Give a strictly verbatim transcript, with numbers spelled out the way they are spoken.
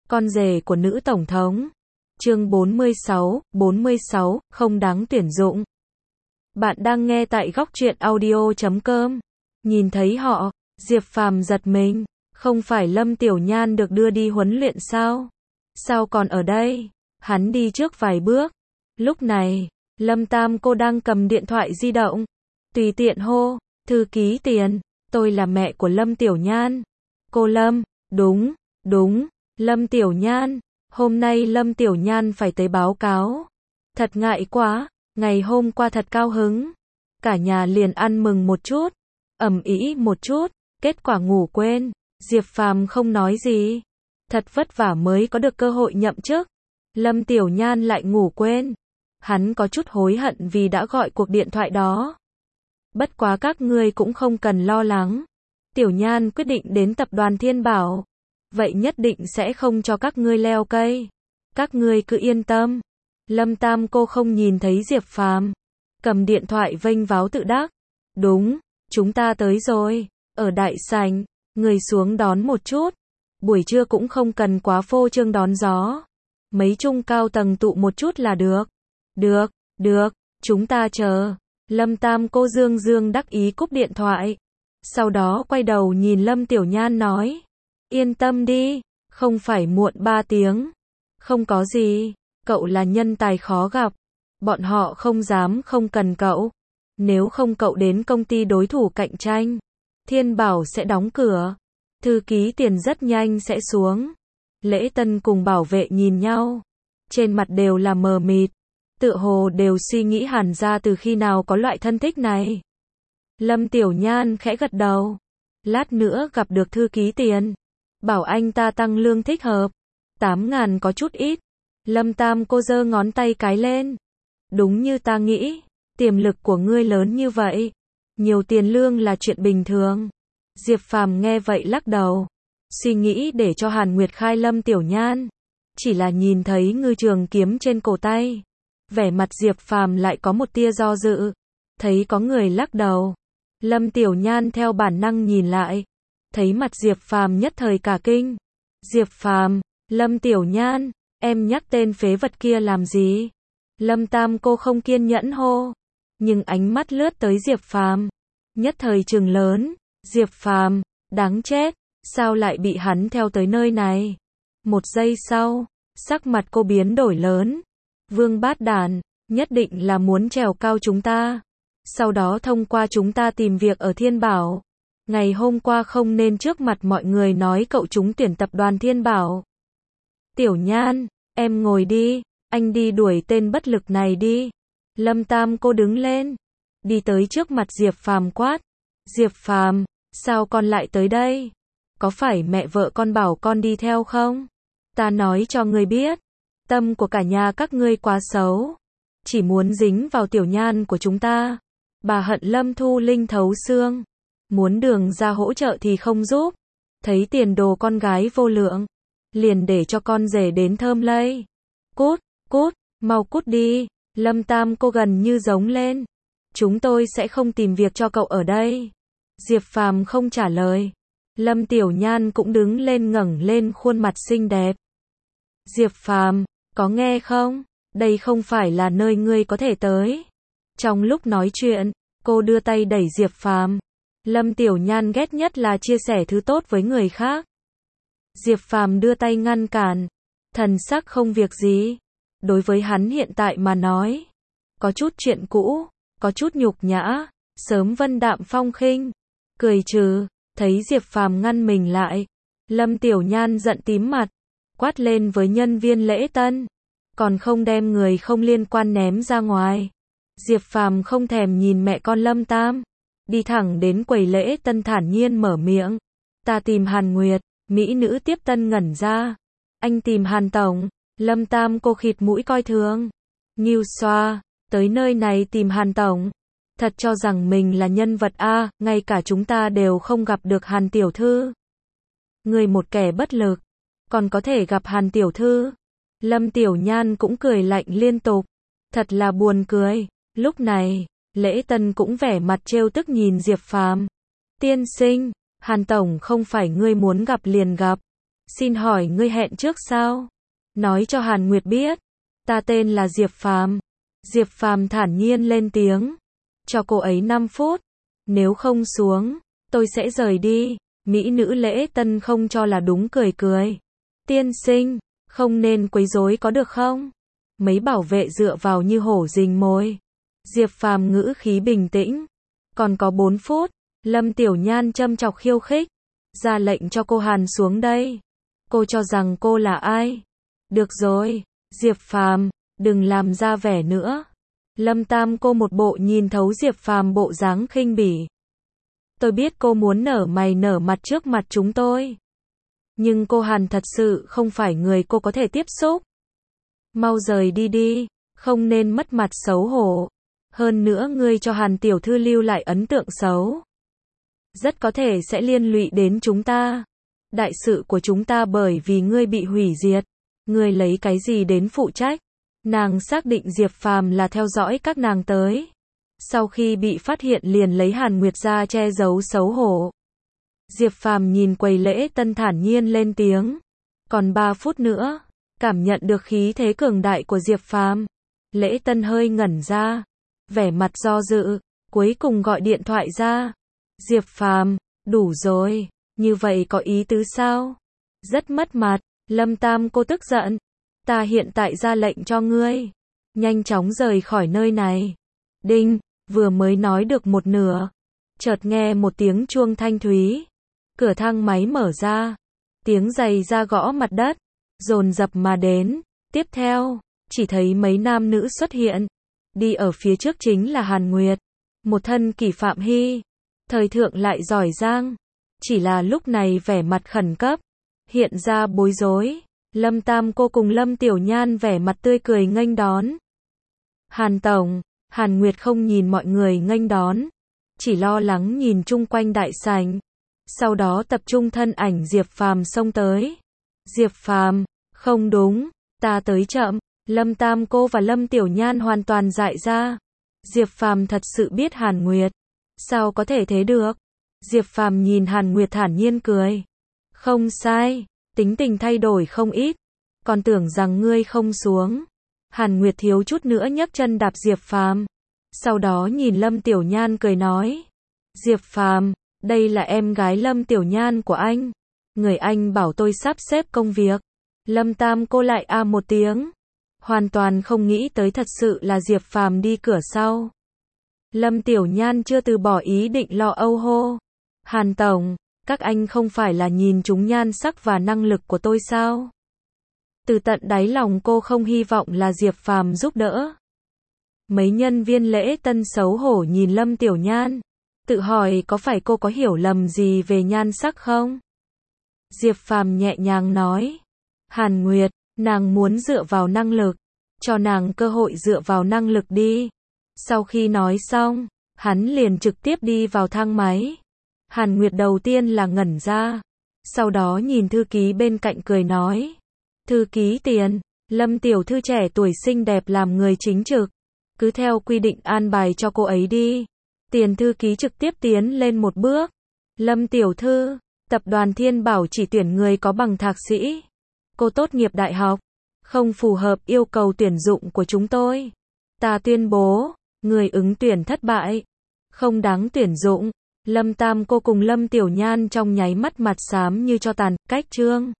Con rể của nữ tổng thống. Chương bốn mươi sáu, bốn mươi sáu, không đáng tuyển dụng. Bạn đang nghe tại góc truyện audio chấm com. Nhìn thấy họ, Diệp Phàm giật mình, không phải Lâm Tiểu Nhan được đưa đi huấn luyện sao? Sao còn ở đây? Hắn đi trước vài bước. Lúc này, Lâm Tam cô đang cầm điện thoại di động, tùy tiện hô, thư ký Tiền, tôi là mẹ của Lâm Tiểu Nhan. Cô Lâm, đúng, đúng, Lâm Tiểu Nhan, hôm nay Lâm Tiểu Nhan phải tới báo cáo. Thật ngại quá, ngày hôm qua thật cao hứng. Cả nhà liền ăn mừng một chút, ầm ĩ một chút, kết quả ngủ quên. Diệp Phàm không nói gì. Thật vất vả mới có được cơ hội nhậm chức. Lâm Tiểu Nhan lại ngủ quên. Hắn có chút hối hận vì đã gọi cuộc điện thoại đó. Bất quá các ngươi cũng không cần lo lắng. Tiểu Nhan quyết định đến tập đoàn Thiên Bảo. Vậy nhất định sẽ không cho các ngươi leo cây. Các ngươi cứ yên tâm. Lâm Tam cô không nhìn thấy Diệp Phàm, cầm điện thoại vênh váo tự đắc. Đúng, chúng ta tới rồi. Ở đại sảnh, người xuống đón một chút. Buổi trưa cũng không cần quá phô trương đón gió. Mấy trung cao tầng tụ một chút là được. Được, được, chúng ta chờ. Lâm Tam cô dương dương đắc ý cúp điện thoại. Sau đó quay đầu nhìn Lâm Tiểu Nhan nói. Yên tâm đi, không phải muộn ba tiếng. Không có gì, cậu là nhân tài khó gặp. Bọn họ không dám không cần cậu. Nếu không cậu đến công ty đối thủ cạnh tranh, Thiên Bảo sẽ đóng cửa. Thư ký Tiền rất nhanh sẽ xuống. Lễ Tân cùng bảo vệ nhìn nhau. Trên mặt đều là mờ mịt. Tựa hồ đều suy nghĩ hẳn ra từ khi nào có loại thân thích này. Lâm Tiểu Nhan khẽ gật đầu. Lát nữa gặp được thư ký Tiền. Bảo anh ta tăng lương thích hợp. Tám ngàn có chút ít. Lâm Tam cô giơ ngón tay cái lên. Đúng như ta nghĩ. Tiềm lực của ngươi lớn như vậy. Nhiều tiền lương là chuyện bình thường. Diệp Phàm nghe vậy lắc đầu. Suy nghĩ để cho Hàn Nguyệt khai Lâm Tiểu Nhan. Chỉ là nhìn thấy ngư trường kiếm trên cổ tay. Vẻ mặt Diệp Phàm lại có một tia do dự. Thấy có người lắc đầu. Lâm Tiểu Nhan theo bản năng nhìn lại. Thấy mặt Diệp Phàm nhất thời cả kinh. Diệp Phàm, Lâm Tiểu Nhan, em nhắc tên phế vật kia làm gì? Lâm Tam cô không kiên nhẫn hô. Nhưng ánh mắt lướt tới Diệp Phàm. Nhất thời trừng lớn. Diệp Phàm, đáng chết. Sao lại bị hắn theo tới nơi này? Một giây sau, sắc mặt cô biến đổi lớn. Vương Bát Đản, nhất định là muốn trèo cao chúng ta. Sau đó thông qua chúng ta tìm việc ở Thiên Bảo. Ngày hôm qua không nên trước mặt mọi người nói cậu trúng tuyển tập đoàn Thiên Bảo. Tiểu Nhan, em ngồi đi, anh đi đuổi tên bất lực này đi. Lâm Tam cô đứng lên, đi tới trước mặt Diệp Phàm quát. Diệp Phàm, sao con lại tới đây? Có phải mẹ vợ con bảo con đi theo không? Ta nói cho ngươi biết, tâm của cả nhà các ngươi quá xấu. Chỉ muốn dính vào Tiểu Nhan của chúng ta. Bà hận Lâm Thu Linh thấu xương. Muốn đường ra hỗ trợ thì không giúp. Thấy tiền đồ con gái vô lượng. Liền để cho con rể đến thơm lây. Cút, cút, mau cút đi. Lâm Tam cô gần như giống lên. Chúng tôi sẽ không tìm việc cho cậu ở đây. Diệp Phàm không trả lời. Lâm Tiểu Nhan cũng đứng lên ngẩng lên khuôn mặt xinh đẹp. Diệp Phàm, có nghe không? Đây không phải là nơi ngươi có thể tới. Trong lúc nói chuyện, cô đưa tay đẩy Diệp Phàm. Lâm Tiểu Nhan ghét nhất là chia sẻ thứ tốt với người khác. Diệp Phàm đưa tay ngăn cản. Thần sắc không việc gì. Đối với hắn hiện tại mà nói, có chút chuyện cũ, có chút nhục nhã, sớm vân đạm phong khinh. Cười trừ, thấy Diệp Phàm ngăn mình lại. Lâm Tiểu Nhan giận tím mặt, quát lên với nhân viên lễ tân. Còn không đem người không liên quan ném ra ngoài. Diệp Phàm không thèm nhìn mẹ con Lâm Tam. Đi thẳng đến quầy lễ tân thản nhiên mở miệng. Ta tìm Hàn Nguyệt. Mỹ nữ tiếp tân ngẩn ra. Anh tìm Hàn Tổng. Lâm Tam cô khịt mũi coi thường. Nghiêu xoa, tới nơi này tìm Hàn Tổng. Thật cho rằng mình là nhân vật A, ngay cả chúng ta đều không gặp được Hàn Tiểu Thư. Người một kẻ bất lực, còn có thể gặp Hàn Tiểu Thư. Lâm Tiểu Nhan cũng cười lạnh liên tục. Thật là buồn cười. Lúc này, Lễ Tân cũng vẻ mặt trêu tức nhìn Diệp Phàm. Tiên sinh, Hàn Tổng không phải ngươi muốn gặp liền gặp. Xin hỏi ngươi hẹn trước sao? Nói cho Hàn Nguyệt biết. Ta tên là Diệp Phàm. Diệp Phàm thản nhiên lên tiếng. Cho cô ấy năm phút. Nếu không xuống, tôi sẽ rời đi. Mỹ nữ Lễ Tân không cho là đúng cười cười. Tiên sinh, không nên quấy rối có được không? Mấy bảo vệ dựa vào như hổ rình mồi. Diệp Phàm ngữ khí bình tĩnh. Còn có bốn phút. Lâm Tiểu Nhan châm chọc khiêu khích. Ra lệnh cho cô Hàn xuống đây. Cô cho rằng cô là ai? Được rồi, Diệp Phàm, đừng làm ra vẻ nữa. Lâm Tam cô một bộ nhìn thấu Diệp Phàm bộ dáng khinh bỉ. Tôi biết cô muốn nở mày nở mặt trước mặt chúng tôi. Nhưng cô Hàn thật sự không phải người cô có thể tiếp xúc. Mau rời đi đi, không nên mất mặt xấu hổ. Hơn nữa ngươi cho Hàn tiểu thư lưu lại ấn tượng xấu. Rất có thể sẽ liên lụy đến chúng ta. Đại sự của chúng ta bởi vì ngươi bị hủy diệt. Ngươi lấy cái gì đến phụ trách? Nàng xác định Diệp Phàm là theo dõi các nàng tới. Sau khi bị phát hiện liền lấy Hàn Nguyệt ra che giấu xấu hổ. Diệp Phàm nhìn quầy Lễ Tân thản nhiên lên tiếng. Còn ba phút nữa. Cảm nhận được khí thế cường đại của Diệp Phàm. Lễ Tân hơi ngẩn ra. Vẻ mặt do dự. Cuối cùng gọi điện thoại ra. Diệp Phàm, đủ rồi. Như vậy có ý tứ sao? Rất mất mặt. Lâm Tam cô tức giận. Ta hiện tại ra lệnh cho ngươi. Nhanh chóng rời khỏi nơi này. Đinh, vừa mới nói được một nửa. Chợt nghe một tiếng chuông thanh thúy. Cửa thang máy mở ra. Tiếng giày da gõ mặt đất. Dồn dập mà đến. Tiếp theo, chỉ thấy mấy nam nữ xuất hiện. Đi ở phía trước chính là Hàn Nguyệt. Một thân Kỷ Phạm Hy. Thời thượng lại giỏi giang. Chỉ là lúc này vẻ mặt khẩn cấp. Hiện ra bối rối. Lâm Tam cô cùng Lâm Tiểu Nhan vẻ mặt tươi cười nghênh đón. Hàn Tổng, Hàn Nguyệt không nhìn mọi người nghênh đón. Chỉ lo lắng nhìn chung quanh đại sảnh. Sau đó tập trung thân ảnh Diệp Phàm xông tới. Diệp Phàm, không đúng, ta tới chậm. Lâm Tam cô và Lâm Tiểu Nhan hoàn toàn dại ra. Diệp Phàm thật sự biết Hàn Nguyệt. Sao có thể thế được? Diệp Phàm nhìn Hàn Nguyệt thản nhiên cười. Không sai, tính tình thay đổi không ít. Còn tưởng rằng ngươi không xuống. Hàn Nguyệt thiếu chút nữa nhấc chân đạp Diệp Phàm. Sau đó nhìn Lâm Tiểu Nhan cười nói. Diệp Phàm, đây là em gái Lâm Tiểu Nhan của anh. Người anh bảo tôi sắp xếp công việc. Lâm Tam cô lại a một tiếng. Hoàn toàn không nghĩ tới thật sự là Diệp Phàm đi cửa sau. Lâm Tiểu Nhan chưa từ bỏ ý định lo âu hô. Hàn Tổng, các anh không phải là nhìn chúng nhan sắc và năng lực của tôi sao? Từ tận đáy lòng cô không hy vọng là Diệp Phàm giúp đỡ. Mấy nhân viên Lễ Tân xấu hổ nhìn Lâm Tiểu Nhan. Tự hỏi có phải cô có hiểu lầm gì về nhan sắc không? Diệp Phàm nhẹ nhàng nói. Hàn Nguyệt, nàng muốn dựa vào năng lực. Cho nàng cơ hội dựa vào năng lực đi. Sau khi nói xong, hắn liền trực tiếp đi vào thang máy. Hàn Nguyệt đầu tiên là ngẩn ra. Sau đó nhìn thư ký bên cạnh cười nói. Thư ký Tiền, Lâm tiểu thư trẻ tuổi xinh đẹp làm người chính trực. Cứ theo quy định an bài cho cô ấy đi. Tiền thư ký trực tiếp tiến lên một bước. Lâm tiểu thư, tập đoàn Thiên Bảo chỉ tuyển người có bằng thạc sĩ. Cô tốt nghiệp đại học. Không phù hợp yêu cầu tuyển dụng của chúng tôi. Ta tuyên bố, người ứng tuyển thất bại. Không đáng tuyển dụng. Lâm Tam cô cùng Lâm Tiểu Nhan trong nháy mắt mặt xám như cho tàn, cách trương.